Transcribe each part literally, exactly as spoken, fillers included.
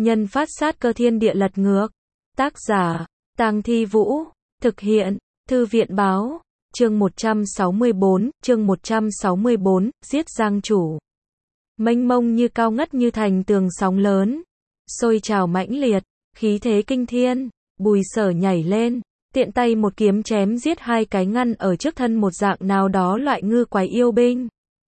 Nhân phát sát cơ thiên địa lật ngược. Tác giả, Tang Thi Vũ. Thực hiện, Thư viện Báo. Chương một trăm sáu mươi bốn, chương một trăm sáu mươi bốn, giết Giang chủ. Mênh mông như cao ngất như thành tường sóng lớn. Sôi trào mãnh liệt, khí thế kinh thiên. Bùi Sở nhảy lên, tiện tay một kiếm chém giết hai cái ngăn ở trước thân một dạng nào đó loại ngư quái yêu binh.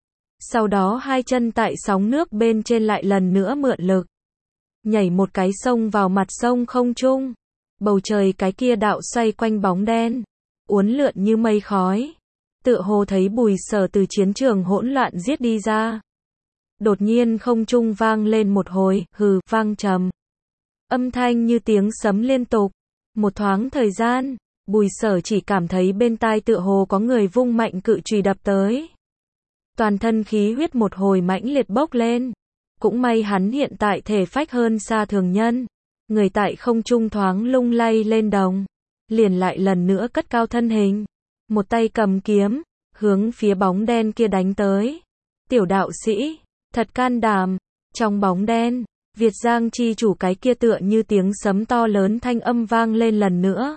Sau đó hai chân tại sóng nước bên trên lại lần nữa mượn lực. Nhảy một cái sông vào mặt sông không trung. Bầu trời cái kia đạo xoay quanh bóng đen. Uốn lượn như mây khói. Tựa hồ thấy Bùi Sở từ chiến trường hỗn loạn giết đi ra. Đột nhiên không trung vang lên một hồi, hừ, vang trầm. Âm thanh như tiếng sấm liên tục. Một thoáng thời gian, Bùi Sở chỉ cảm thấy bên tai tựa hồ có người vung mạnh cự chùy đập tới. Toàn thân khí huyết một hồi mãnh liệt bốc lên. Cũng may hắn hiện tại thể phách hơn xa thường nhân. Người tại không trung thoáng lung lay lên đồng. Liền lại lần nữa cất cao thân hình. Một tay cầm kiếm, hướng phía bóng đen kia đánh tới. Tiểu đạo sĩ, thật can đảm. Trong bóng đen, Việt Giang chi chủ cái kia tựa như tiếng sấm to lớn thanh âm vang lên lần nữa.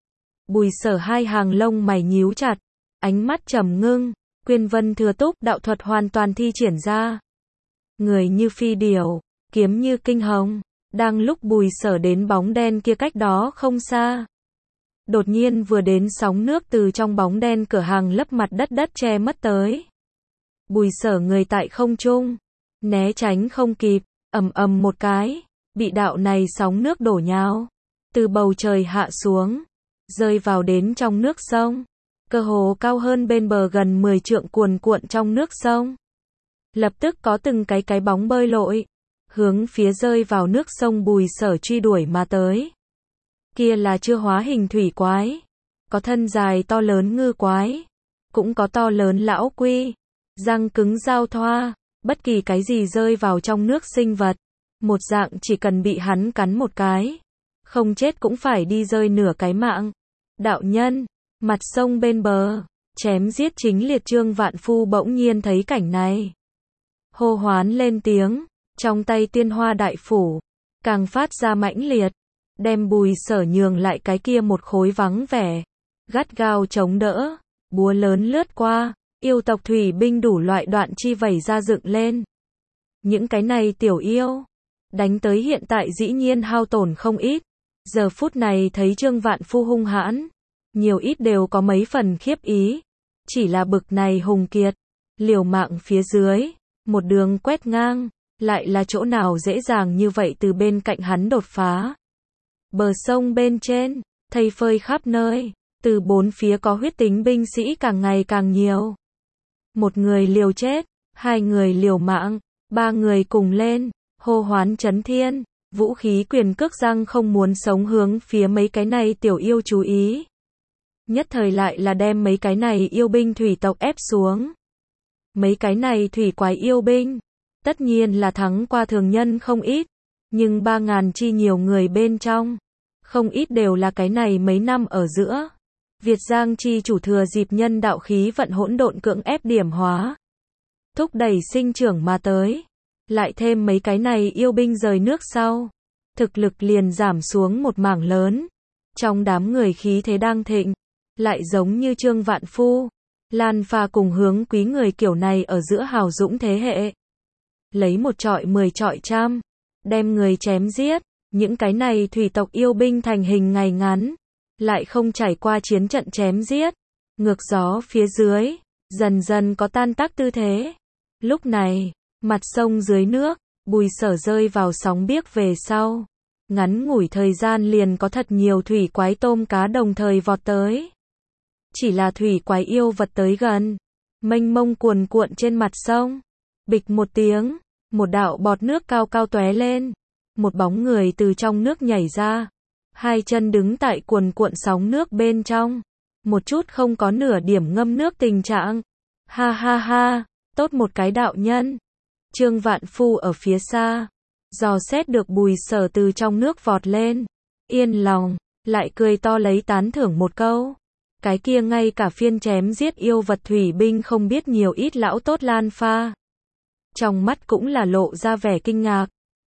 Bùi Sở hai hàng lông mày nhíu chặt, ánh mắt trầm ngưng, Quyên Vân Thừa Túc đạo thuật hoàn toàn thi triển ra. Người như phi điểu, kiếm như kinh hồng, đang lúc Bùi Sở đến bóng đen kia cách đó không xa. Đột nhiên vừa đến sóng nước từ trong bóng đen cửa hàng lấp mặt đất đất che mất tới. Bùi Sở người tại không trung, né tránh không kịp, ầm ầm một cái, bị đạo này sóng nước đổ nhào, từ bầu trời hạ xuống, rơi vào đến trong nước sông, cơ hồ cao hơn bên bờ gần mười trượng cuồn cuộn trong nước sông. Lập tức có từng cái cái bóng bơi lội, hướng phía rơi vào nước sông Bùi Sở truy đuổi mà tới. Kia là chưa hóa hình thủy quái, có thân dài to lớn ngư quái, cũng có to lớn lão quy, răng cứng giao thoa, bất kỳ cái gì rơi vào trong nước sinh vật, một dạng chỉ cần bị hắn cắn một cái, không chết cũng phải đi rơi nửa cái mạng. Đạo nhân, mặt sông bên bờ, chém giết chính liệt Trương Vạn Phu bỗng nhiên thấy cảnh này. Hô hoán lên tiếng, trong tay tiên hoa đại phủ, càng phát ra mãnh liệt, đem Bùi Sở nhường lại cái kia một khối vắng vẻ, gắt gao chống đỡ, búa lớn lướt qua, yêu tộc thủy binh đủ loại đoạn chi vẩy ra dựng lên. Những cái này tiểu yêu, đánh tới hiện tại dĩ nhiên hao tổn không ít, giờ phút này thấy Trương Vạn Phu hung hãn, nhiều ít đều có mấy phần khiếp ý, chỉ là bực này hùng kiệt, liều mạng phía dưới, một đường quét ngang, lại là chỗ nào dễ dàng như vậy từ bên cạnh hắn đột phá. Bờ sông bên trên, thây phơi khắp nơi, từ bốn phía có huyết tính binh sĩ càng ngày càng nhiều. Một người liều chết, hai người liều mạng, ba người cùng lên, hô hoán chấn thiên, vũ khí quyền cước răng không muốn sống hướng phía mấy cái này tiểu yêu chú ý. Nhất thời lại là đem mấy cái này yêu binh thủy tộc ép xuống. Mấy cái này thủy quái yêu binh, tất nhiên là thắng qua thường nhân không ít, nhưng ba ngàn chi nhiều người bên trong, không ít đều là cái này mấy năm ở giữa. Việt Giang chi chủ thừa dịp nhân đạo khí vận hỗn độn cưỡng ép điểm hóa, thúc đẩy sinh trưởng mà tới, lại thêm mấy cái này yêu binh rời nước sau, thực lực liền giảm xuống một mảng lớn. Trong đám người khí thế đang thịnh, lại giống như Trương Vạn Phu, Lan Pha cùng Hướng Quý người kiểu này ở giữa hào dũng thế hệ, lấy một trọi mười trọi trăm, đem người chém giết. Những cái này thủy tộc yêu binh thành hình ngày ngắn, lại không trải qua chiến trận chém giết, ngược gió phía dưới, dần dần có tan tác tư thế. Lúc này, mặt sông dưới nước, Bùi Sở rơi vào sóng biếc về sau, ngắn ngủi thời gian liền có thật nhiều thủy quái tôm cá đồng thời vọt tới. Chỉ là thủy quái yêu vật tới gần, mênh mông cuồn cuộn trên mặt sông, bịch một tiếng, một đạo bọt nước cao cao tóe lên. Một bóng người từ trong nước nhảy ra, hai chân đứng tại cuồn cuộn sóng nước bên trong, một chút không có nửa điểm ngâm nước tình trạng. Ha ha ha, tốt một cái đạo nhân. Trương Vạn Phu ở phía xa, dò xét được Bùi Sở từ trong nước vọt lên, yên lòng, lại cười to lấy tán thưởng một câu. Cái kia ngay cả phiên chém giết yêu vật thủy binh không biết nhiều ít lão tốt Lan Pha, trong mắt cũng là lộ ra vẻ kinh ngạc.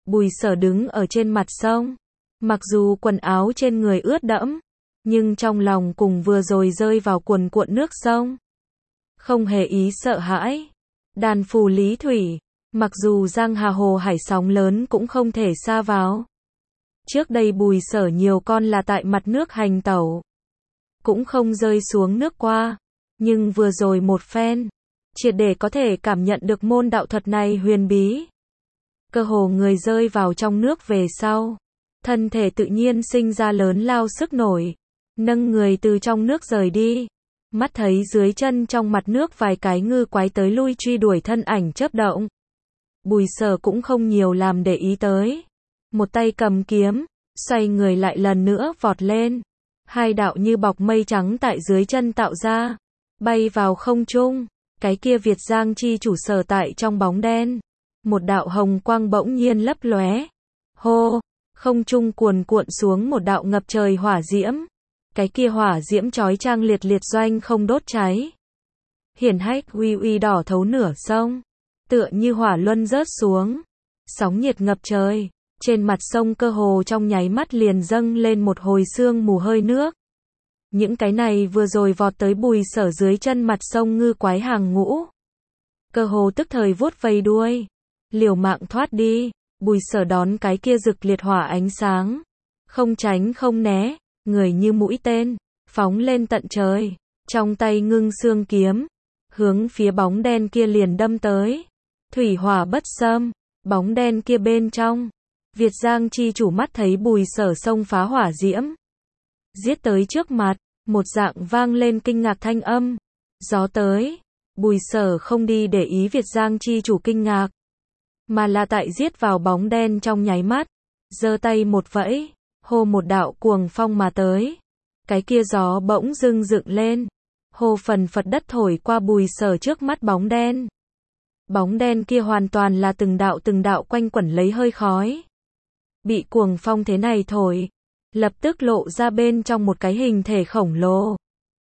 Bùi Sở đứng ở trên mặt sông. Mặc dù quần áo trên người ướt đẫm, nhưng trong lòng cùng vừa rồi rơi vào cuồn cuộn nước sông. Không hề ý sợ hãi. Đàn phù lý thủy, mặc dù giang hà hồ hải sóng lớn cũng không thể xa vào. Trước đây Bùi Sở nhiều con là tại mặt nước hành tẩu, cũng không rơi xuống nước qua. Nhưng vừa rồi một phen, triệt để có thể cảm nhận được môn đạo thuật này huyền bí. Cơ hồ người rơi vào trong nước về sau, thân thể tự nhiên sinh ra lớn lao sức nổi, nâng người từ trong nước rời đi. Mắt thấy dưới chân trong mặt nước vài cái ngư quái tới lui truy đuổi thân ảnh chớp động. Bùi Sở cũng không nhiều làm để ý tới. Một tay cầm kiếm, xoay người lại lần nữa vọt lên. Hai đạo như bọc mây trắng tại dưới chân tạo ra, bay vào không trung. Cái kia Việt Giang chi chủ sở tại trong bóng đen. Một đạo hồng quang bỗng nhiên lấp lóe. Hô, không trung cuồn cuộn xuống một đạo ngập trời hỏa diễm. Cái kia hỏa diễm chói chang liệt liệt doanh không đốt cháy. Hiển hách uy uy đỏ thấu nửa sông. Tựa như hỏa luân rớt xuống. Sóng nhiệt ngập trời. Trên mặt sông cơ hồ trong nháy mắt liền dâng lên một hồi sương mù hơi nước. Những cái này vừa rồi vọt tới Bùi Sở dưới chân mặt sông ngư quái hàng ngũ. Cơ hồ tức thời vuốt vây đuôi. Liều mạng thoát đi. Bùi Sở đón cái kia rực liệt hỏa ánh sáng. Không tránh không né. Người như mũi tên, phóng lên tận trời, trong tay ngưng xương kiếm, hướng phía bóng đen kia liền đâm tới. Thủy hỏa bất xâm, bóng đen kia bên trong, Việt Giang chi chủ mắt thấy Bùi Sở xông phá hỏa diễm, giết tới trước mặt, một dạng vang lên kinh ngạc thanh âm. Gió tới, Bùi Sở không đi để ý Việt Giang chi chủ kinh ngạc, mà là tại giết vào bóng đen trong nháy mắt, giơ tay một vẫy. Hô một đạo cuồng phong mà tới. Cái kia gió bỗng dưng dựng lên. Hô phần phật đất thổi qua Bùi Sở trước mắt bóng đen. Bóng đen kia hoàn toàn là từng đạo từng đạo quanh quẩn lấy hơi khói. Bị cuồng phong thế này thổi, lập tức lộ ra bên trong một cái hình thể khổng lồ.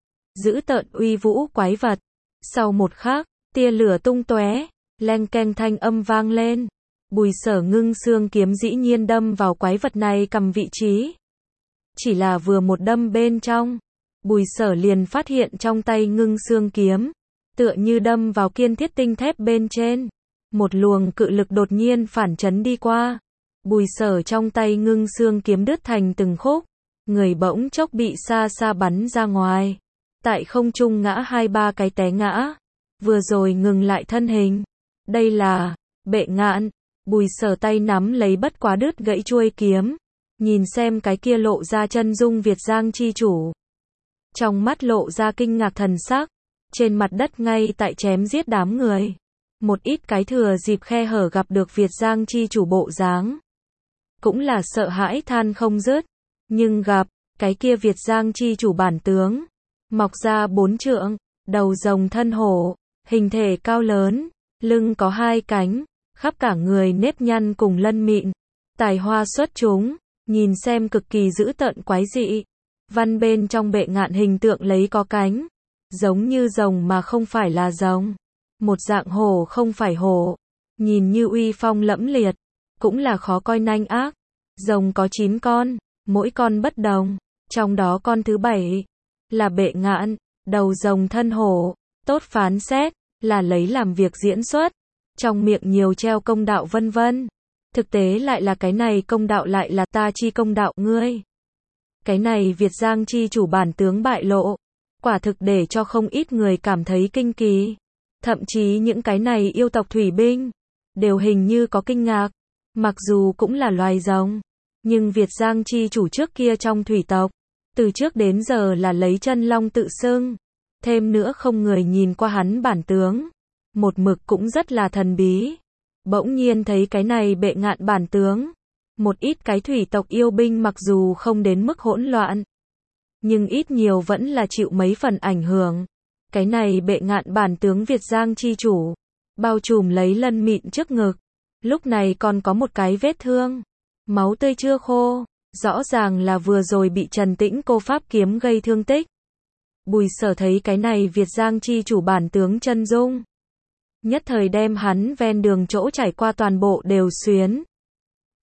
Dữ tợn uy vũ quái vật. Sau một khắc, tia lửa tung tóe, leng keng thanh âm vang lên. Bùi Sở ngưng xương kiếm dĩ nhiên đâm vào quái vật này cầm vị trí. Chỉ là vừa một đâm bên trong, Bùi Sở liền phát hiện trong tay ngưng xương kiếm, tựa như đâm vào kiên thiết tinh thép bên trên. Một luồng cự lực đột nhiên phản chấn đi qua. Bùi Sở trong tay ngưng xương kiếm đứt thành từng khúc. Người bỗng chốc bị xa xa bắn ra ngoài. Tại không trung ngã hai ba cái té ngã. Vừa rồi ngừng lại thân hình. Đây là Bệ Ngạn. Bùi Sở tay nắm lấy bất quá đứt gãy chuôi kiếm, nhìn xem cái kia lộ ra chân dung Việt Giang chi chủ. Trong mắt lộ ra kinh ngạc thần sắc, trên mặt đất ngay tại chém giết đám người. Một ít cái thừa dịp khe hở gặp được Việt Giang chi chủ bộ dáng. Cũng là sợ hãi than không dứt, nhưng gặp, cái kia Việt Giang chi chủ bản tướng. Mọc ra bốn trượng, đầu rồng thân hổ, hình thể cao lớn, lưng có hai cánh. Khắp cả người nếp nhăn cùng lân mịn, tài hoa xuất chúng, nhìn xem cực kỳ dữ tợn quái dị. Văn bên trong Bệ Ngạn hình tượng lấy có cánh, giống như rồng mà không phải là rồng, một dạng hổ không phải hổ, nhìn như uy phong lẫm liệt, cũng là khó coi nanh ác. Rồng có chín con, mỗi con bất đồng, trong đó con thứ bảy là Bệ Ngạn, đầu rồng thân hổ, tốt phán xét, là lấy làm việc diễn xuất. Trong miệng nhiều treo công đạo vân vân. Thực tế lại là cái này công đạo lại là ta chi công đạo ngươi. Cái này Việt Giang chi chủ bản tướng bại lộ. Quả thực để cho không ít người cảm thấy kinh kỳ. Thậm chí những cái này yêu tộc thủy binh, đều hình như có kinh ngạc. Mặc dù cũng là loài rồng, nhưng Việt Giang chi chủ trước kia trong thủy tộc, từ trước đến giờ là lấy chân long tự xưng. Thêm nữa không người nhìn qua hắn bản tướng. Một mực cũng rất là thần bí. Bỗng nhiên thấy cái này Bệ Ngạn bản tướng. Một ít cái thủy tộc yêu binh mặc dù không đến mức hỗn loạn, nhưng ít nhiều vẫn là chịu mấy phần ảnh hưởng. Cái này Bệ Ngạn bản tướng Việt Giang chi chủ, bao trùm lấy lân mịn trước ngực. Lúc này còn có một cái vết thương. Máu tươi chưa khô. Rõ ràng là vừa rồi bị Trần Tĩnh cô pháp kiếm gây thương tích. Bùi Sở thấy cái này Việt Giang chi chủ bản tướng chân dung, nhất thời đem hắn ven đường chỗ trải qua toàn bộ đều xuyến.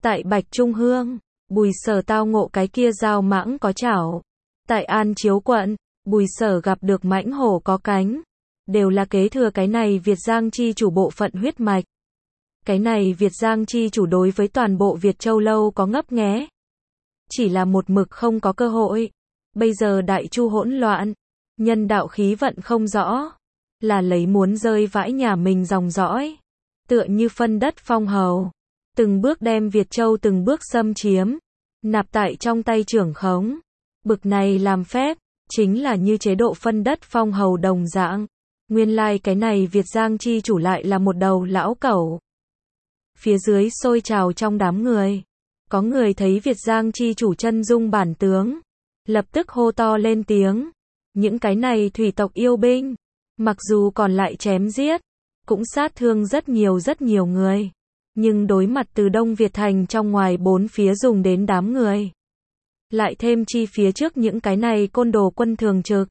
Tại Bạch Trung Hương, Bùi Sở tao ngộ cái kia dao mãng có chảo. Tại An Chiếu quận, Bùi Sở gặp được mãnh hổ có cánh. Đều là kế thừa cái này Việt Giang chi chủ bộ phận huyết mạch. Cái này Việt Giang chi chủ đối với toàn bộ Việt Châu lâu có ngấp nghé. Chỉ là một mực không có cơ hội. Bây giờ đại chu hỗn loạn, nhân đạo khí vận không rõ, là lấy muốn rơi vãi nhà mình dòng dõi. Tựa như phân đất phong hầu, từng bước đem Việt Châu từng bước xâm chiếm, nạp tại trong tay trưởng khống. Bực này làm phép, chính là như chế độ phân đất phong hầu đồng dạng. Nguyên lai like cái này Việt Giang chi chủ lại là một đầu lão cẩu. Phía dưới sôi trào trong đám người. Có người thấy Việt Giang chi chủ chân dung bản tướng. Lập tức hô to lên tiếng. Những cái này thủy tộc yêu binh. Mặc dù còn lại chém giết. Cũng sát thương rất nhiều rất nhiều người. Nhưng đối mặt từ Đông Việt thành trong ngoài bốn phía dùng đến đám người. Lại thêm chi phía trước những cái này côn đồ quân thường trực.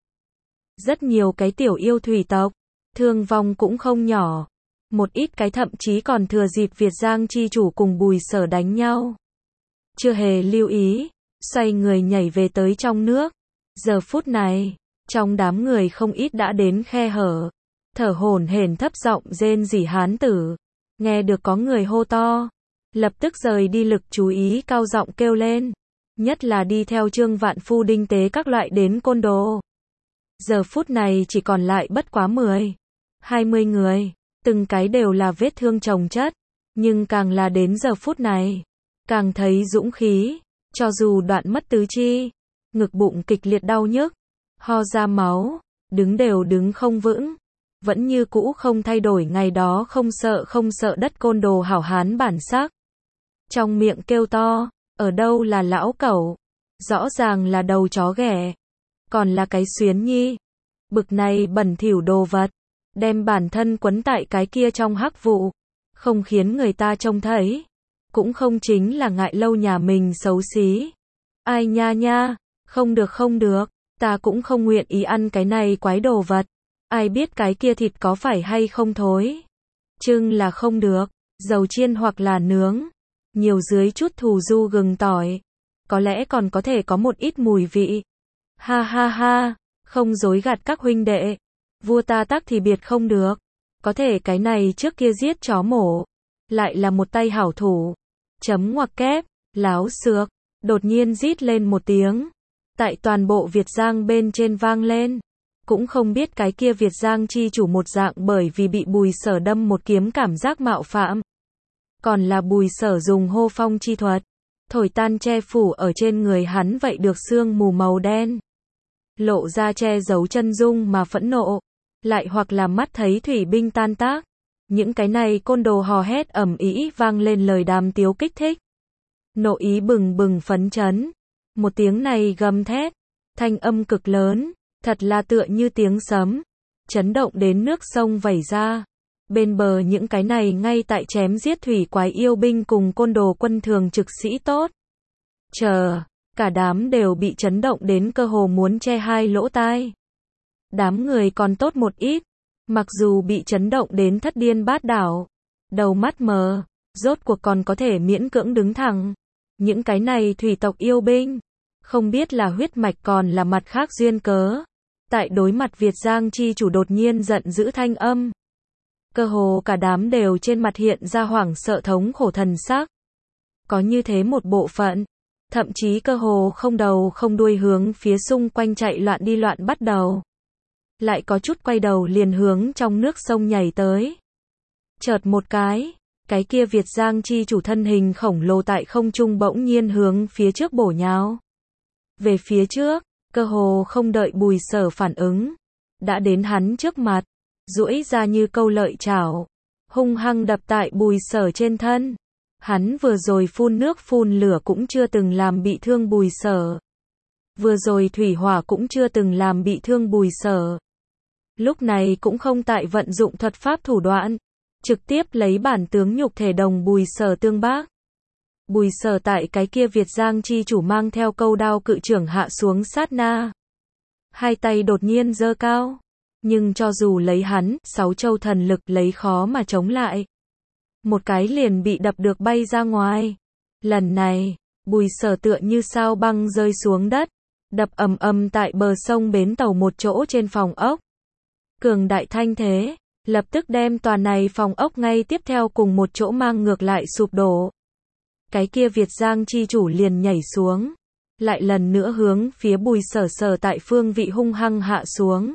Rất nhiều cái tiểu yêu thủy tộc. Thương vong cũng không nhỏ. Một ít cái thậm chí còn thừa dịp Việt Giang chi chủ cùng Bùi Sở đánh nhau. Chưa hề lưu ý, xoay người nhảy về tới trong nước. Giờ phút này, trong đám người không ít đã đến khe hở. Thở hổn hển thấp giọng rên rỉ hán tử. Nghe được có người hô to. Lập tức rời đi lực chú ý cao giọng kêu lên. Nhất là đi theo Trương Vạn Phu đinh tế các loại đến côn đồ. Giờ phút này chỉ còn lại bất quá mười, hai mươi người. Từng cái đều là vết thương chồng chất. Nhưng càng là đến giờ phút này, càng thấy dũng khí. Cho dù đoạn mất tứ chi, ngực bụng kịch liệt đau nhức, ho ra máu, đứng đều đứng không vững. Vẫn như cũ không thay đổi ngày đó không sợ không sợ đất côn đồ hảo hán bản sắc. Trong miệng kêu to, ở đâu là lão cẩu? Rõ ràng là đầu chó ghẻ. Còn là cái xuyến nhi. Bực này bẩn thỉu đồ vật. Đem bản thân quấn tại cái kia trong hắc vụ. Không khiến người ta trông thấy. Cũng không chính là ngại lâu nhà mình xấu xí. Ai nha nha, không được không được. Ta cũng không nguyện ý ăn cái này quái đồ vật. Ai biết cái kia thịt có phải hay không thối. Trưng là không được. Dầu chiên hoặc là nướng. Nhiều dưới chút thù du gừng tỏi. Có lẽ còn có thể có một ít mùi vị. Ha ha ha, không dối gạt các huynh đệ. Vua ta tắc thì biệt không được. Có thể cái này trước kia giết chó mổ. Lại là một tay hảo thủ. Chấm ngoặc kép, láo xược. Đột nhiên rít lên một tiếng. Tại toàn bộ Việt Giang bên trên vang lên. Cũng không biết cái kia Việt Giang chi chủ một dạng bởi vì bị Bùi Sở đâm một kiếm cảm giác mạo phạm. Còn là Bùi Sở dùng hô phong chi thuật. Thổi tan che phủ ở trên người hắn vậy được sương mù màu đen. Lộ ra che giấu chân dung mà phẫn nộ. Lại hoặc là mắt thấy thủy binh tan tác. Những cái này côn đồ hò hét ầm ĩ vang lên lời đàm tiếu kích thích. Nộ ý bừng bừng phấn chấn. Một tiếng này gầm thét. Thanh âm cực lớn. Thật là tựa như tiếng sấm. Chấn động đến nước sông vẩy ra. Bên bờ những cái này ngay tại chém giết thủy quái yêu binh cùng côn đồ quân thường trực sĩ tốt. Chờ, cả đám đều bị chấn động đến cơ hồ muốn che hai lỗ tai. Đám người còn tốt một ít, mặc dù bị chấn động đến thất điên bát đảo, đầu mắt mờ, rốt cuộc còn có thể miễn cưỡng đứng thẳng. Những cái này thủy tộc yêu binh, không biết là huyết mạch còn là mặt khác duyên cớ. Tại đối mặt Việt Giang chi chủ đột nhiên giận dữ thanh âm. Cơ hồ cả đám đều trên mặt hiện ra hoảng sợ thống khổ thần sắc. Có như thế một bộ phận, thậm chí cơ hồ không đầu không đuôi hướng phía xung quanh chạy loạn đi loạn bắt đầu. Lại có chút quay đầu liền hướng trong nước sông nhảy tới. Chợt một cái, cái kia Việt Giang chi chủ thân hình khổng lồ tại không trung bỗng nhiên hướng phía trước bổ nhào. Về phía trước, cơ hồ không đợi Bùi Sở phản ứng, đã đến hắn trước mặt. Duỗi ra như câu lợi chảo, hung hăng đập tại Bùi Sở trên thân. Hắn vừa rồi phun nước phun lửa cũng chưa từng làm bị thương Bùi Sở. Vừa rồi thủy hỏa cũng chưa từng làm bị thương Bùi Sở. Lúc này cũng không tại vận dụng thuật pháp thủ đoạn, trực tiếp lấy bản tướng nhục thể đồng Bùi Sở tương bác. Bùi Sở tại cái kia Việt Giang chi chủ mang theo câu đao cự trưởng hạ xuống sát na. Hai tay đột nhiên giơ cao. Nhưng cho dù lấy hắn, sáu châu thần lực lấy khó mà chống lại. Một cái liền bị đập được bay ra ngoài. Lần này, Bùi Sở tựa như sao băng rơi xuống đất, đập ầm ầm tại bờ sông bến tàu một chỗ trên phòng ốc. Cường đại thanh thế, lập tức đem tòa này phòng ốc ngay tiếp theo cùng một chỗ mang ngược lại sụp đổ. Cái kia Việt Giang chi chủ liền nhảy xuống, lại lần nữa hướng phía Bùi Sở Sở tại phương vị hung hăng hạ xuống.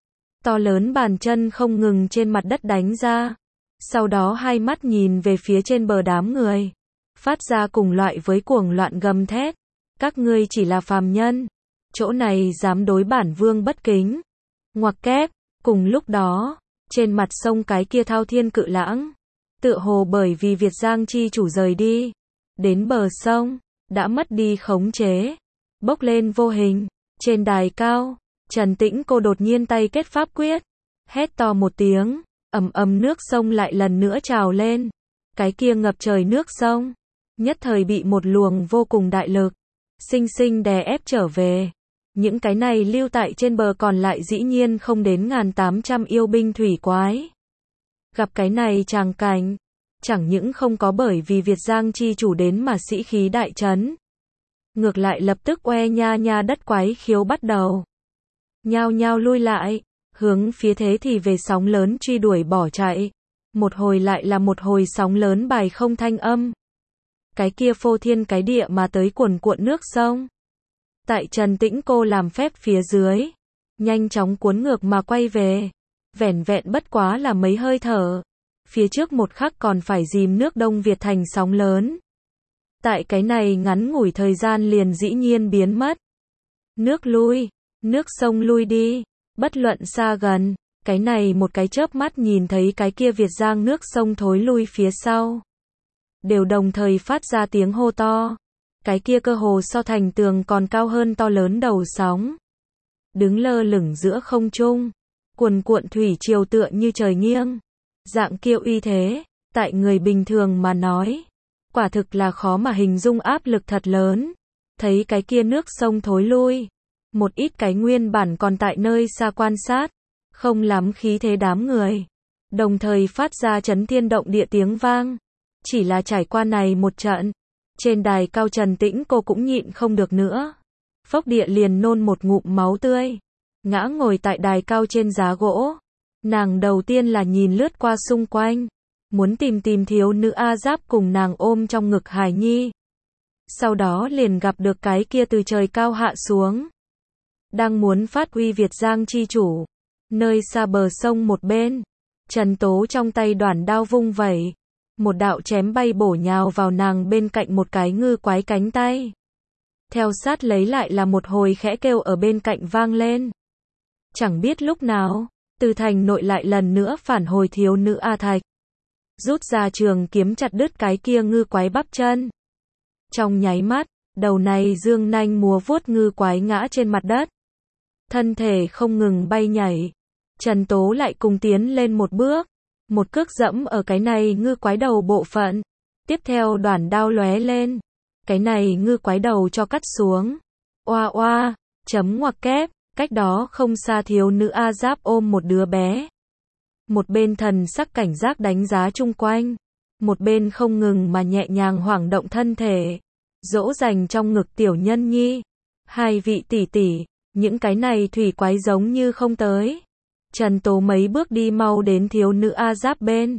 To lớn bàn chân không ngừng trên mặt đất đánh ra, sau đó hai mắt nhìn về phía trên bờ đám người, phát ra cùng loại với cuồng loạn gầm thét. Các ngươi chỉ là phàm nhân, chỗ này dám đối bản vương bất kính. Ngoặc kép, cùng lúc đó, trên mặt sông cái kia thao thiên cự lãng, tựa hồ bởi vì Việt Giang chi chủ rời đi, đến bờ sông, đã mất đi khống chế, bốc lên vô hình. Trên đài cao, Trần Tĩnh Cô đột nhiên tay kết pháp quyết, hét to một tiếng, ầm ầm nước sông lại lần nữa trào lên. Cái kia ngập trời nước sông, nhất thời bị một luồng vô cùng đại lực, sinh sinh đè ép trở về. Những cái này lưu tại trên bờ còn lại dĩ nhiên không đến một nghìn tám trăm yêu binh thủy quái. Gặp cái này tràng cảnh, chẳng những không có bởi vì Việt Giang chi chủ đến mà sĩ khí đại trấn, ngược lại lập tức oe nha nha đất quái khiếu bắt đầu. Nhao nhao lui lại, hướng phía thế thì về sóng lớn truy đuổi bỏ chạy. Một hồi lại là một hồi sóng lớn bài không thanh âm. Cái kia phô thiên cái địa mà tới cuồn cuộn nước sông. Tại Trần Tĩnh Cô làm phép phía dưới, nhanh chóng cuốn ngược mà quay về. Vẻn vẹn bất quá là mấy hơi thở. Phía trước một khắc còn phải dìm nước Đông Việt thành sóng lớn. Tại cái này ngắn ngủi thời gian liền dĩ nhiên biến mất. Nước lui, nước sông lui đi, bất luận xa gần, cái này một cái chớp mắt nhìn thấy cái kia Việt Giang nước sông thối lui phía sau. Đều đồng thời phát ra tiếng hô to. Cái kia cơ hồ so thành tường còn cao hơn to lớn đầu sóng. Đứng lơ lửng giữa không trung, cuồn cuộn thủy triều tựa như trời nghiêng. Dạng kiêu uy thế, tại người bình thường mà nói, quả thực là khó mà hình dung áp lực thật lớn. Thấy cái kia nước sông thối lui, một ít cái nguyên bản còn tại nơi xa quan sát, không lắm khí thế đám người, đồng thời phát ra chấn thiên động địa tiếng vang. Chỉ là trải qua này một trận, trên đài cao Trần Tĩnh Cô cũng nhịn không được nữa. Phốc địa liền nôn một ngụm máu tươi, ngã ngồi tại đài cao trên giá gỗ. Nàng đầu tiên là nhìn lướt qua xung quanh, muốn tìm tìm thiếu nữ A Giáp cùng nàng ôm trong ngực hài nhi. Sau đó liền gặp được cái kia từ trời cao hạ xuống, đang muốn phát uy Việt Giang chi chủ. Nơi xa bờ sông một bên, Trần Tố trong tay đoản đao vung vẩy, một đạo chém bay bổ nhào vào nàng bên cạnh một cái ngư quái cánh tay. Theo sát lấy lại là một hồi khẽ kêu ở bên cạnh vang lên. Chẳng biết lúc nào, từ thành nội lại lần nữa phản hồi thiếu nữ A Thạch, rút ra trường kiếm chặt đứt cái kia ngư quái bắp chân. Trong nháy mắt, đầu này dương nanh múa vuốt ngư quái ngã trên mặt đất, thân thể không ngừng bay nhảy. Trần Tố lại cùng tiến lên một bước, một cước dẫm ở cái này ngư quái đầu bộ phận. Tiếp theo đoản đao lóe lên, cái này ngư quái đầu cho cắt xuống. Oa oa, chấm ngoặc kép, cách đó không xa thiếu nữ A Giáp ôm một đứa bé. Một bên thần sắc cảnh giác đánh giá chung quanh, một bên không ngừng mà nhẹ nhàng hoảng động thân thể, dỗ dành trong ngực tiểu nhân nhi. Hai vị tỷ tỷ, những cái này thủy quái giống như không tới. Trần Tố mấy bước đi mau đến thiếu nữ A Giáp bên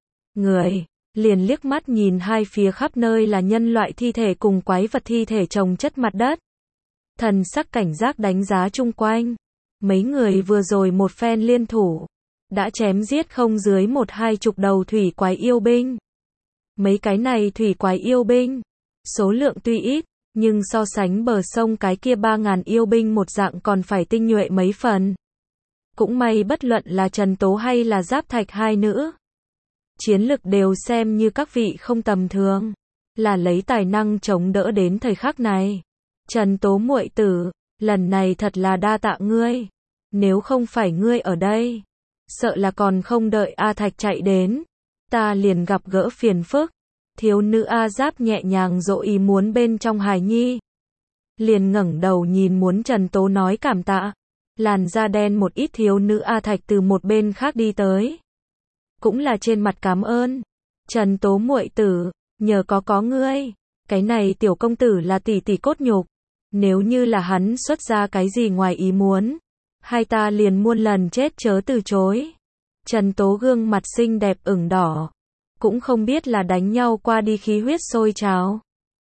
người, liền liếc mắt nhìn hai phía khắp nơi là nhân loại thi thể cùng quái vật thi thể chồng chất mặt đất. Thần sắc cảnh giác đánh giá chung quanh. Mấy người vừa rồi một phen liên thủ, đã chém giết không dưới một hai chục đầu thủy quái yêu binh. Mấy cái này thủy quái yêu binh, số lượng tuy ít, nhưng so sánh bờ sông cái kia ba ngàn yêu binh một dạng còn phải tinh nhuệ mấy phần. Cũng may bất luận là Trần Tố hay là Giáp Thạch hai nữ, chiến lực đều xem như các vị không tầm thường, là lấy tài năng chống đỡ đến thời khắc này. Trần Tố muội tử, lần này thật là đa tạ ngươi, nếu không phải ngươi ở đây, sợ là còn không đợi A Thạch chạy đến, ta liền gặp gỡ phiền phức. Thiếu nữ A Giáp nhẹ nhàng dỗ ý muốn bên trong hài nhi, liền ngẩng đầu nhìn muốn Trần Tố nói cảm tạ. Làn da đen một ít thiếu nữ A Thạch từ một bên khác đi tới, cũng là trên mặt cảm ơn. Trần Tố muội tử, nhờ có có ngươi, Cái này tiểu công tử là tỷ tỷ cốt nhục. Nếu như là hắn xuất ra cái gì ngoài ý muốn, hai ta liền muôn lần chết chớ từ chối. Trần Tố gương mặt xinh đẹp ửng đỏ. Cũng không biết là đánh nhau qua đi khí huyết sôi trào,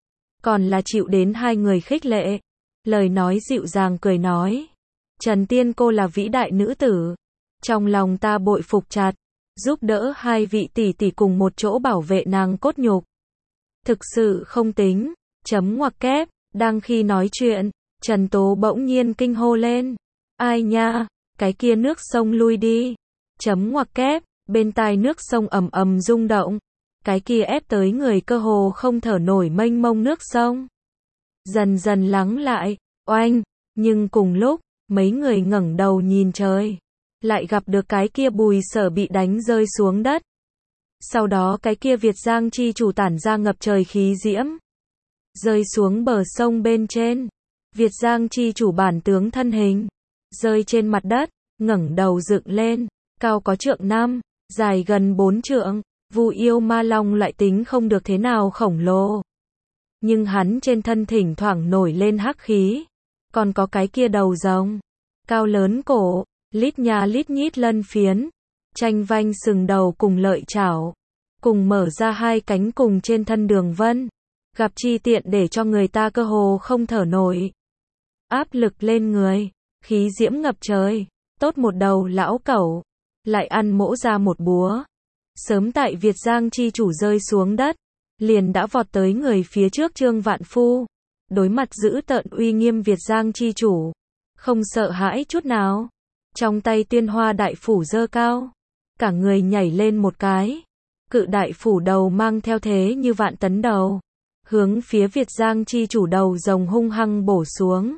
còn là chịu đến hai người khích lệ. Lời nói dịu dàng cười nói. Trần Tiên cô là vĩ đại nữ tử. Trong lòng ta bội phục chặt. Giúp đỡ hai vị tỷ tỷ cùng một chỗ bảo vệ nàng cốt nhục. Thực sự không tính. Chấm ngoặc kép. Đang khi nói chuyện, Trần Tố bỗng nhiên kinh hô lên. Ai nha, cái kia nước sông lui đi. Chấm ngoặc kép. Bên tai nước sông ầm ầm rung động. Cái kia ép tới người cơ hồ không thở nổi mênh mông nước sông. Dần dần lắng lại, oanh, nhưng cùng lúc, mấy người ngẩng đầu nhìn trời. Lại gặp được cái kia Bùi Sở bị đánh rơi xuống đất. Sau đó cái kia Việt Giang chi chủ tản ra ngập trời khí diễm. Rơi xuống bờ sông bên trên. Việt Giang chi chủ bản tướng thân hình. Rơi trên mặt đất, ngẩng đầu dựng lên, cao có trượng năm, dài gần bốn trượng. Vu yêu ma long loại tính không được thế nào khổng lồ. Nhưng hắn trên thân thỉnh thoảng nổi lên hắc khí. Còn có cái kia đầu rồng. Cao lớn cổ, lít nha lít nhít lân phiến. Tranh vanh sừng đầu cùng lợi chảo. Cùng mở ra hai cánh cùng trên thân đường vân. Gặp chi tiện để cho người ta cơ hồ không thở nổi. Áp lực lên người. Khí diễm ngập trời. Tốt một đầu lão cẩu. Lại ăn mỗ ra một búa. Sớm tại Việt Giang chi chủ rơi xuống đất, liền đã vọt tới người phía trước Trương Vạn Phu. Đối mặt giữ tợn uy nghiêm Việt Giang chi chủ. Không sợ hãi chút nào. Trong tay Tiên Hoa đại phủ giơ cao. Cả người nhảy lên một cái. Cự đại phủ đầu mang theo thế như vạn tấn đầu. Hướng phía Việt Giang chi chủ đầu rồng hung hăng bổ xuống.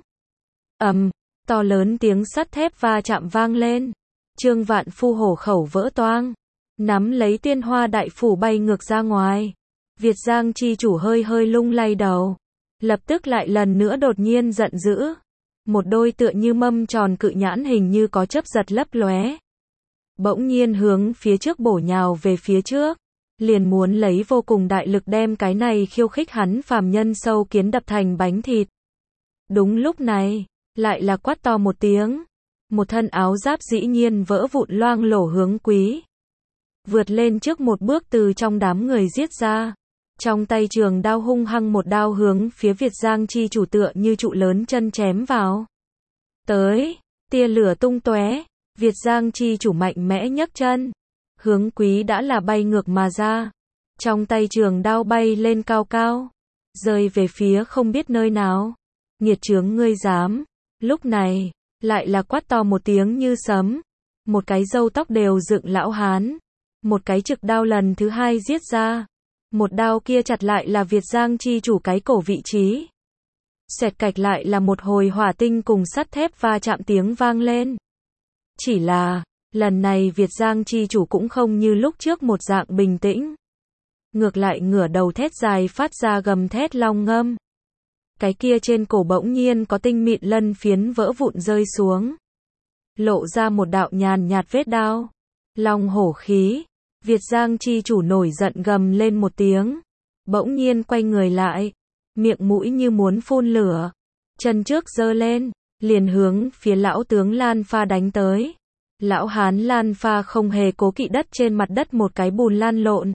Ầm, to lớn tiếng sắt thép va chạm vang lên. Trương Vạn Phu hổ khẩu vỡ toang. Nắm lấy Tiên Hoa đại phủ bay ngược ra ngoài. Việt Giang chi chủ hơi hơi lung lay đầu. Lập tức lại lần nữa đột nhiên giận dữ. Một đôi tựa như mâm tròn cự nhãn hình như có chớp giật lấp lóe. Bỗng nhiên hướng phía trước bổ nhào về phía trước. Liền muốn lấy vô cùng đại lực đem cái này khiêu khích hắn phàm nhân sâu kiến đập thành bánh thịt. Đúng lúc này, lại là quát to một tiếng. Một thân áo giáp dĩ nhiên vỡ vụn loang lổ hướng Quý. Vượt lên trước một bước từ trong đám người giết ra. Trong tay trường đao hung hăng một đao hướng phía Việt Giang chi chủ tựa như trụ lớn chân chém vào. Tới, tia lửa tung tóe, Việt Giang chi chủ mạnh mẽ nhấc chân. Hướng Quý đã là bay ngược mà ra. Trong tay trường đao bay lên cao cao. Rơi về phía không biết nơi nào. Nghiệt chướng ngươi dám. Lúc này, lại là quát to một tiếng như sấm. Một cái râu tóc đều dựng lão hán. Một cái trực đao lần thứ hai giết ra. Một đao kia chặt lại là Việt Giang chi chủ cái cổ vị trí. Xẹt cạch lại là một hồi hỏa tinh cùng sắt thép va chạm tiếng vang lên. Chỉ là, lần này Việt Giang chi chủ cũng không như lúc trước một dạng bình tĩnh. Ngược lại ngửa đầu thét dài phát ra gầm thét long ngâm. Cái kia trên cổ bỗng nhiên có tinh mịn lân phiến vỡ vụn rơi xuống. Lộ ra một đạo nhàn nhạt vết đao. Long hổ khí. Việt Giang chi chủ nổi giận gầm lên một tiếng. Bỗng nhiên quay người lại. Miệng mũi như muốn phun lửa. Chân trước giơ lên. Liền hướng phía lão tướng Lan Pha đánh tới. Lão hán Lan Pha không hề cố kỵ đất trên mặt đất một cái bùn lan lộn.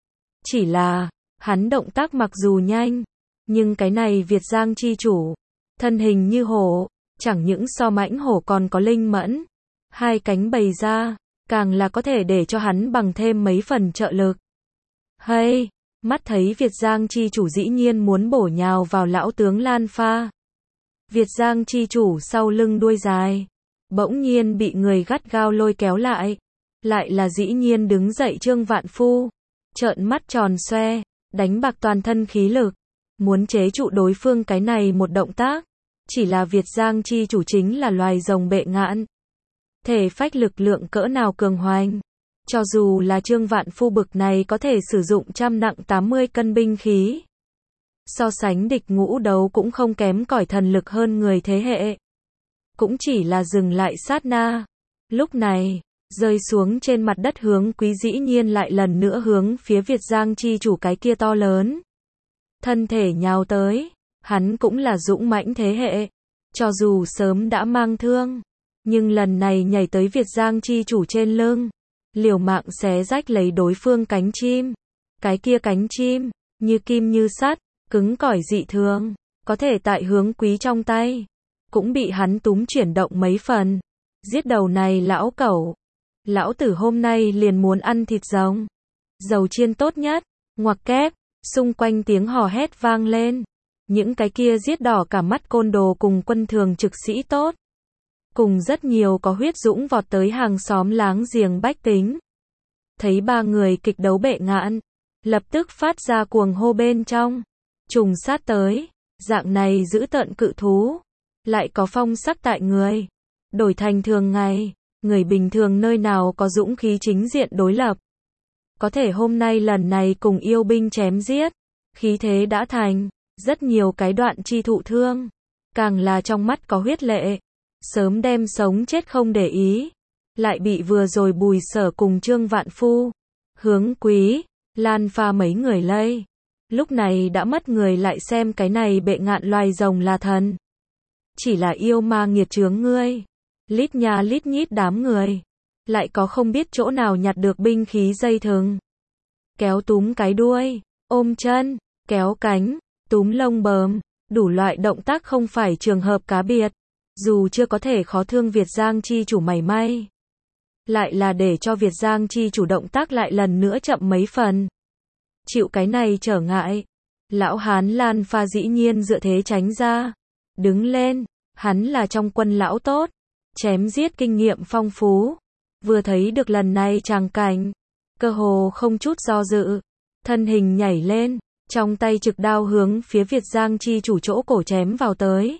Chỉ là, hắn động tác mặc dù nhanh. Nhưng cái này Việt Giang chi chủ. Thân hình như hổ. Chẳng những so mãnh hổ còn có linh mẫn. Hai cánh bày ra. Càng là có thể để cho hắn bằng thêm mấy phần trợ lực. Hay, mắt thấy Việt Giang chi chủ dĩ nhiên muốn bổ nhào vào lão tướng Lan Pha. Việt Giang chi chủ sau lưng đuôi dài. Bỗng nhiên bị người gắt gao lôi kéo lại. Lại là dĩ nhiên đứng dậy Trương Vạn Phu. Trợn mắt tròn xoe, đánh bạc toàn thân khí lực. Muốn chế trụ đối phương cái này một động tác. Chỉ là Việt Giang chi chủ chính là loài rồng bệ ngạn. Thể phách lực lượng cỡ nào cường hoành. Cho dù là Trương Vạn Phu bực này có thể sử dụng trăm nặng tám mươi cân binh khí. So sánh địch ngũ đấu cũng không kém cỏi thần lực hơn người thế hệ. Cũng chỉ là dừng lại sát na. Lúc này, rơi xuống trên mặt đất hướng Quý dĩ nhiên lại lần nữa hướng phía Việt Giang chi chủ cái kia to lớn. thân thể nhào tới. Hắn cũng là dũng mãnh thế hệ. Cho dù sớm đã mang thương, nhưng lần này nhảy tới Việt Giang chi chủ trên lưng, liều mạng xé rách lấy đối phương cánh chim. Cái kia cánh chim, như kim như sắt, cứng cỏi dị thường, có thể tại Hướng Quý trong tay, cũng bị hắn túm chuyển động mấy phần. Giết đầu này lão cẩu. Lão tử hôm nay liền muốn ăn thịt rồng. Dầu chiên tốt nhất, ngoặc kép, xung quanh tiếng hò hét vang lên. Những cái kia giết đỏ cả mắt côn đồ cùng quân thường trực sĩ tốt. Cùng rất nhiều có huyết dũng vọt tới hàng xóm láng giềng bách tính. Thấy ba người kịch đấu bệ ngạn, lập tức phát ra cuồng hô bên trong. Trùng sát tới, dạng này giữ tợn cự thú, lại có phong sắc tại người. Đổi thành thường ngày, người bình thường nơi nào có dũng khí chính diện đối lập. Có thể hôm nay lần này cùng yêu binh chém giết, khí thế đã thành, rất nhiều cái đoạn chi thụ thương, càng là trong mắt có huyết lệ, sớm đem sống chết không để ý, lại bị vừa rồi Bùi Sở cùng Trương Vạn Phu, Hướng Quý, Lan Pha mấy người lây. Lúc này đã mất người lại xem cái này bệ ngạn loài rồng là thần. Chỉ là yêu ma nghiệt chướng ngươi. Lít nha lít nhít đám người. Lại có không biết chỗ nào nhặt được binh khí dây thừng. Kéo túm cái đuôi, ôm chân, kéo cánh, túm lông bờm. Đủ loại động tác không phải trường hợp cá biệt. Dù chưa có thể khó thương Việt Giang chi chủ mảy may. Lại là để cho Việt Giang chi chủ động tác lại lần nữa chậm mấy phần. Chịu cái này trở ngại. Lão hán Lan Pha dĩ nhiên dựa thế tránh ra. Đứng lên, hắn là trong quân lão tốt. Chém giết kinh nghiệm phong phú. Vừa thấy được lần này tràng cảnh. Cơ hồ không chút do dự. Thân hình nhảy lên. Trong tay trực đao hướng phía Việt Giang chi chủ chỗ cổ chém vào tới.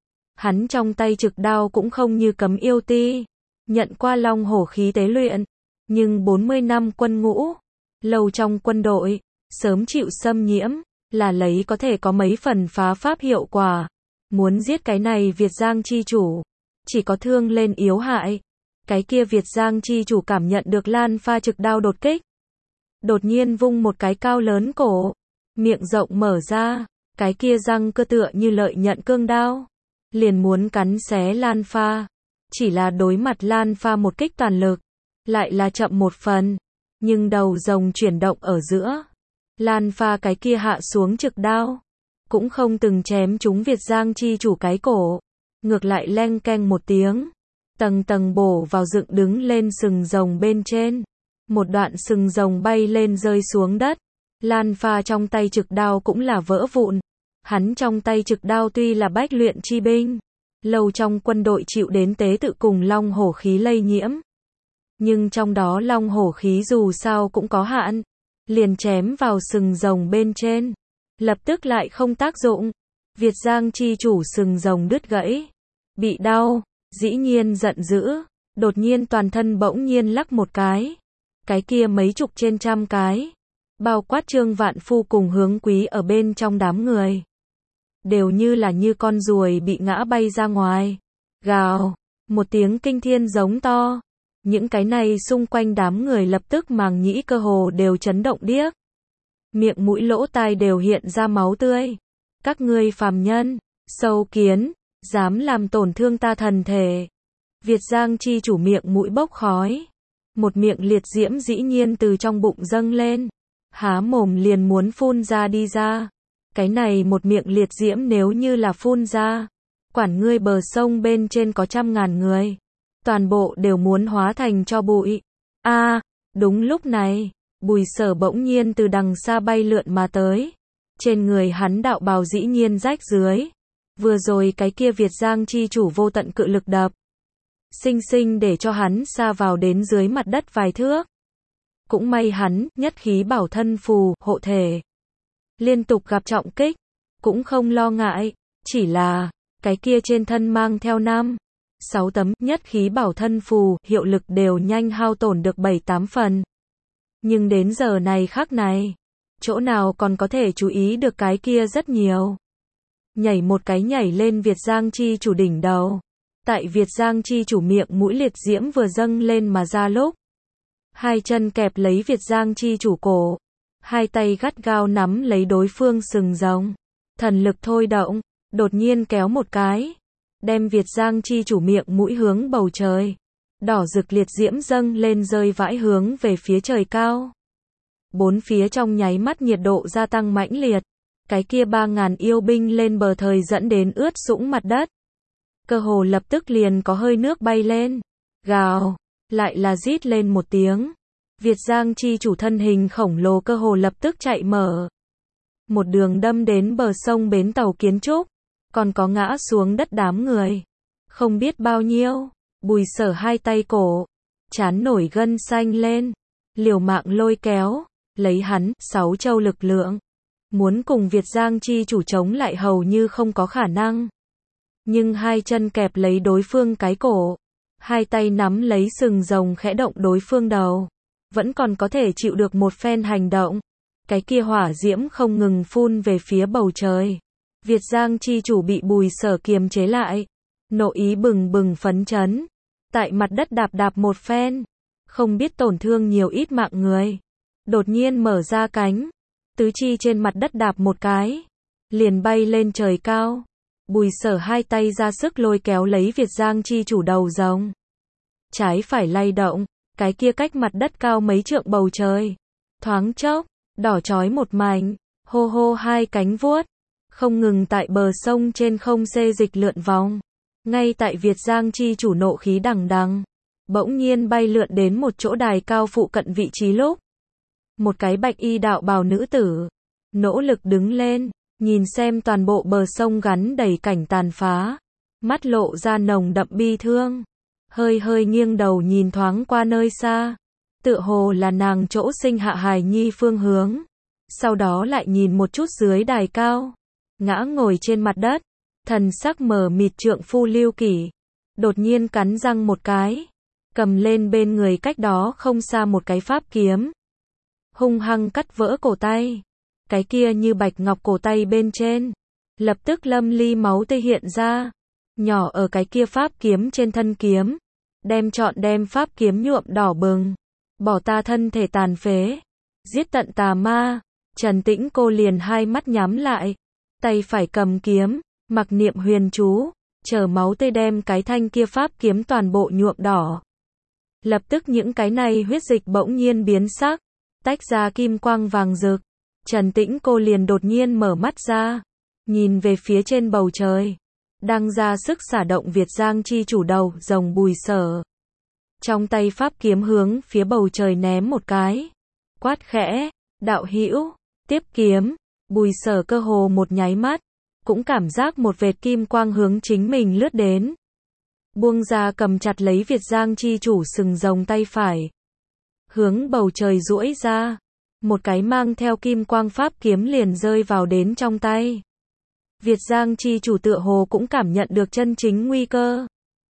Hắn trong tay trực đao cũng không như cấm yêu ti. Nhận qua long hổ khí tế luyện. Nhưng bốn mươi năm quân ngũ. Lâu trong quân đội. Sớm chịu xâm nhiễm. Là lấy có thể có mấy phần phá pháp hiệu quả. Muốn giết cái này Việt Giang chi chủ. Chỉ có thương lên yếu hại. Cái kia Việt Giang chi chủ cảm nhận được Lan Pha trực đao đột kích. Đột nhiên vung một cái cao lớn cổ. Miệng rộng mở ra. Cái kia răng cơ tựa như lợi nhận cương đao. Liền muốn cắn xé Lan Pha. Chỉ là đối mặt Lan Pha một kích toàn lực. Lại là chậm một phần. Nhưng đầu rồng chuyển động ở giữa. Lan Pha cái kia hạ xuống trực đao. Cũng không từng chém trúng Việt Giang chi chủ cái cổ. Ngược lại leng keng một tiếng. Tầng tầng bổ vào dựng đứng lên sừng rồng bên trên. Một đoạn sừng rồng bay lên rơi xuống đất. Lan Pha trong tay trực đao cũng là vỡ vụn. Hắn trong tay trực đao tuy là bách luyện chi binh. Lâu trong quân đội chịu đến tế tự cùng long hổ khí lây nhiễm. Nhưng trong đó long hổ khí dù sao cũng có hạn. Liền chém vào sừng rồng bên trên. Lập tức lại không tác dụng. Việt Giang chi chủ sừng rồng đứt gãy. Bị đau, dĩ nhiên giận dữ. Đột nhiên toàn thân bỗng nhiên lắc một cái. Cái kia mấy chục trên trăm cái. Bao quát Trương Vạn Phu cùng Hướng Quý ở bên trong đám người. Đều như là như con ruồi bị ngã bay ra ngoài. Gào, một tiếng kinh thiên giống to. Những cái này xung quanh đám người lập tức màng nhĩ cơ hồ đều chấn động điếc. Miệng mũi lỗ tai đều hiện ra máu tươi. Các ngươi phàm nhân, sâu kiến, dám làm tổn thương ta thần thể. Việt Giang chi chủ miệng mũi bốc khói. Một miệng liệt diễm dĩ nhiên từ trong bụng dâng lên. Há mồm liền muốn phun ra đi ra. Cái này một miệng liệt diễm nếu như là phun ra. Quản ngươi bờ sông bên trên có trăm ngàn người. Toàn bộ đều muốn hóa thành cho bụi. A, à, đúng lúc này, Bùi Sở bỗng nhiên từ đằng xa bay lượn mà tới. Trên người hắn đạo bào dĩ nhiên rách dưới. Vừa rồi cái kia Việt Giang chi chủ vô tận cự lực đập. Sinh sinh để cho hắn sa vào đến dưới mặt đất vài thước. Cũng may hắn, nhất khí bảo thân phù, hộ thể. Liên tục gặp trọng kích. Cũng không lo ngại. Chỉ là, cái kia trên thân mang theo năm. Sáu tấm nhất khí bảo thân phù, hiệu lực đều nhanh hao tổn được bảy tám phần. Nhưng đến giờ này khắc này, chỗ nào còn có thể chú ý được cái kia rất nhiều. Nhảy một cái nhảy lên Việt Giang chi chủ đỉnh đầu. Tại Việt Giang chi chủ miệng mũi liệt diễm vừa dâng lên mà ra lúc. Hai chân kẹp lấy Việt Giang chi chủ cổ. hai tay gắt gao nắm lấy đối phương sừng rồng. Thần lực thôi động, đột nhiên kéo một cái, đem Việt Giang chi chủ miệng mũi hướng bầu trời. Đỏ rực liệt diễm dâng lên rơi vãi hướng về phía trời cao. Bốn phía trong nháy mắt nhiệt độ gia tăng mãnh liệt. Cái kia ba ngàn yêu binh lên bờ thời dẫn đến ướt sũng mặt đất. Cơ hồ lập tức liền có hơi nước bay lên. Gào, lại là rít lên một tiếng. Việt Giang chi chủ thân hình khổng lồ cơ hồ lập tức chạy mở. Một đường đâm đến bờ sông bến tàu kiến trúc. Còn có ngã xuống đất đám người. Không biết bao nhiêu. Bùi Sở hai tay cổ. Chán nổi gân xanh lên. Liều mạng lôi kéo. Lấy hắn, sáu châu lực lượng. Muốn cùng Việt Giang chi chủ chống lại hầu như không có khả năng. Nhưng hai chân kẹp lấy đối phương cái cổ. Hai tay nắm lấy sừng rồng khẽ động đối phương đầu. Vẫn còn có thể chịu được một phen hành động. Cái kia hỏa diễm không ngừng phun về phía bầu trời. Việt Giang chi chủ bị Bùi Sở kiềm chế lại. Nộ ý bừng bừng phấn chấn. Tại mặt đất đạp đạp một phen. Không biết tổn thương nhiều ít mạng người. Đột nhiên mở ra cánh. Tứ chi trên mặt đất đạp một cái. Liền bay lên trời cao. Bùi Sở hai tay ra sức lôi kéo lấy Việt Giang chi chủ đầu rồng. Trái phải lay động. Cái kia cách mặt đất cao mấy trượng bầu trời. Thoáng chốc, đỏ chói một mảnh. Hô hô hai cánh vuốt. Không ngừng tại bờ sông trên không xê dịch lượn vòng. Ngay tại Việt Giang chi chủ nộ khí đằng đằng. Bỗng nhiên bay lượn đến một chỗ đài cao phụ cận vị trí lúc. Một cái bạch y đạo bào nữ tử. Nỗ lực đứng lên. Nhìn xem toàn bộ bờ sông gắn đầy cảnh tàn phá. Mắt lộ ra nồng đậm bi thương. Hơi hơi nghiêng đầu nhìn thoáng qua nơi xa. Tựa hồ là nàng chỗ sinh hạ hài nhi phương hướng. Sau đó lại nhìn một chút dưới đài cao. Ngã ngồi trên mặt đất. Thần sắc mờ mịt trượng phu Lưu Kỷ. Đột nhiên cắn răng một cái. Cầm lên bên người cách đó không xa một cái pháp kiếm. Hung hăng cắt vỡ cổ tay. Cái kia như bạch ngọc cổ tay bên trên. Lập tức lâm ly máu tươi hiện ra. Nhỏ ở cái kia pháp kiếm trên thân kiếm. Đem trọn đem pháp kiếm nhuộm đỏ bừng. Bỏ ta thân thể tàn phế. Giết tận tà ma. Trần Tĩnh cô liền hai mắt nhắm lại. Tay phải cầm kiếm. Mặc niệm huyền chú. Chờ máu tươi đem cái thanh kia pháp kiếm toàn bộ nhuộm đỏ. Lập tức những cái này huyết dịch bỗng nhiên biến sắc. Tách ra kim quang vàng rực. Trần Tĩnh cô liền đột nhiên mở mắt ra. Nhìn về phía trên bầu trời. Đang ra sức xả động Việt Giang chi chủ đầu rồng Bùi Sở. Trong tay pháp kiếm hướng phía bầu trời ném một cái. Quát khẽ. Đạo hữu. Tiếp kiếm. Bùi Sở cơ hồ một nháy mắt. Cũng cảm giác một vệt kim quang hướng chính mình lướt đến. Buông ra cầm chặt lấy Việt Giang chi chủ sừng rồng tay phải. Hướng bầu trời duỗi ra. Một cái mang theo kim quang pháp kiếm liền rơi vào đến trong tay. Việt Giang chi chủ tựa hồ cũng cảm nhận được chân chính nguy cơ.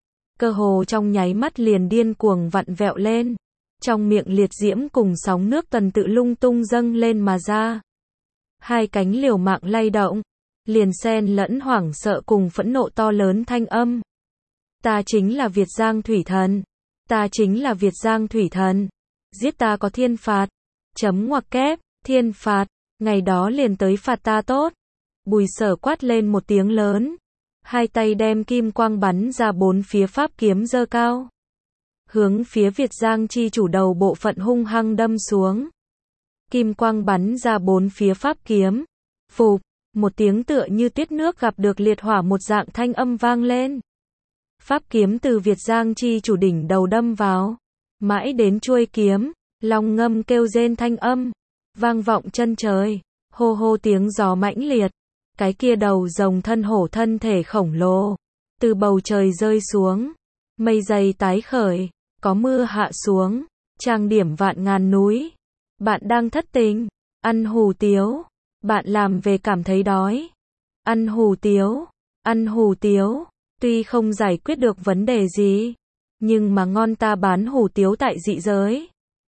Cơ hồ trong nháy mắt liền điên cuồng vặn vẹo lên. Trong miệng liệt diễm cùng sóng nước tần tự lung tung dâng lên mà ra. Hai cánh liều mạng lay động. Liền xen lẫn hoảng sợ cùng phẫn nộ to lớn thanh âm. Ta chính là Việt Giang Thủy Thần. Ta chính là Việt Giang Thủy Thần. Giết ta có thiên phạt. Chấm ngoặc kép, thiên phạt. Ngày đó liền tới phạt ta tốt. Bùi Sở quát lên một tiếng lớn. Hai tay đem kim quang bắn ra bốn phía pháp kiếm giơ cao. Hướng phía Việt Giang chi chủ đầu bộ phận hung hăng đâm xuống. Kim quang bắn ra bốn phía pháp kiếm. Phụp, một tiếng tựa như tuyết nước gặp được liệt hỏa một dạng thanh âm vang lên. Pháp kiếm từ Việt Giang chi chủ đỉnh đầu đâm vào. Mãi đến chuôi kiếm. Long ngâm kêu rên thanh âm. Vang vọng chân trời. Hô hô tiếng gió mãnh liệt. Cái kia đầu rồng thân hổ thân thể khổng lồ. Từ bầu trời rơi xuống. Mây dày tái khởi. Có mưa hạ xuống. Trang điểm vạn ngàn núi. Bạn đang thất tình. Ăn hủ tiếu. Bạn làm về cảm thấy đói. Ăn hủ tiếu. Ăn hủ tiếu. Tuy không giải quyết được vấn đề gì. Nhưng mà ngon ta bán hủ tiếu tại dị giới.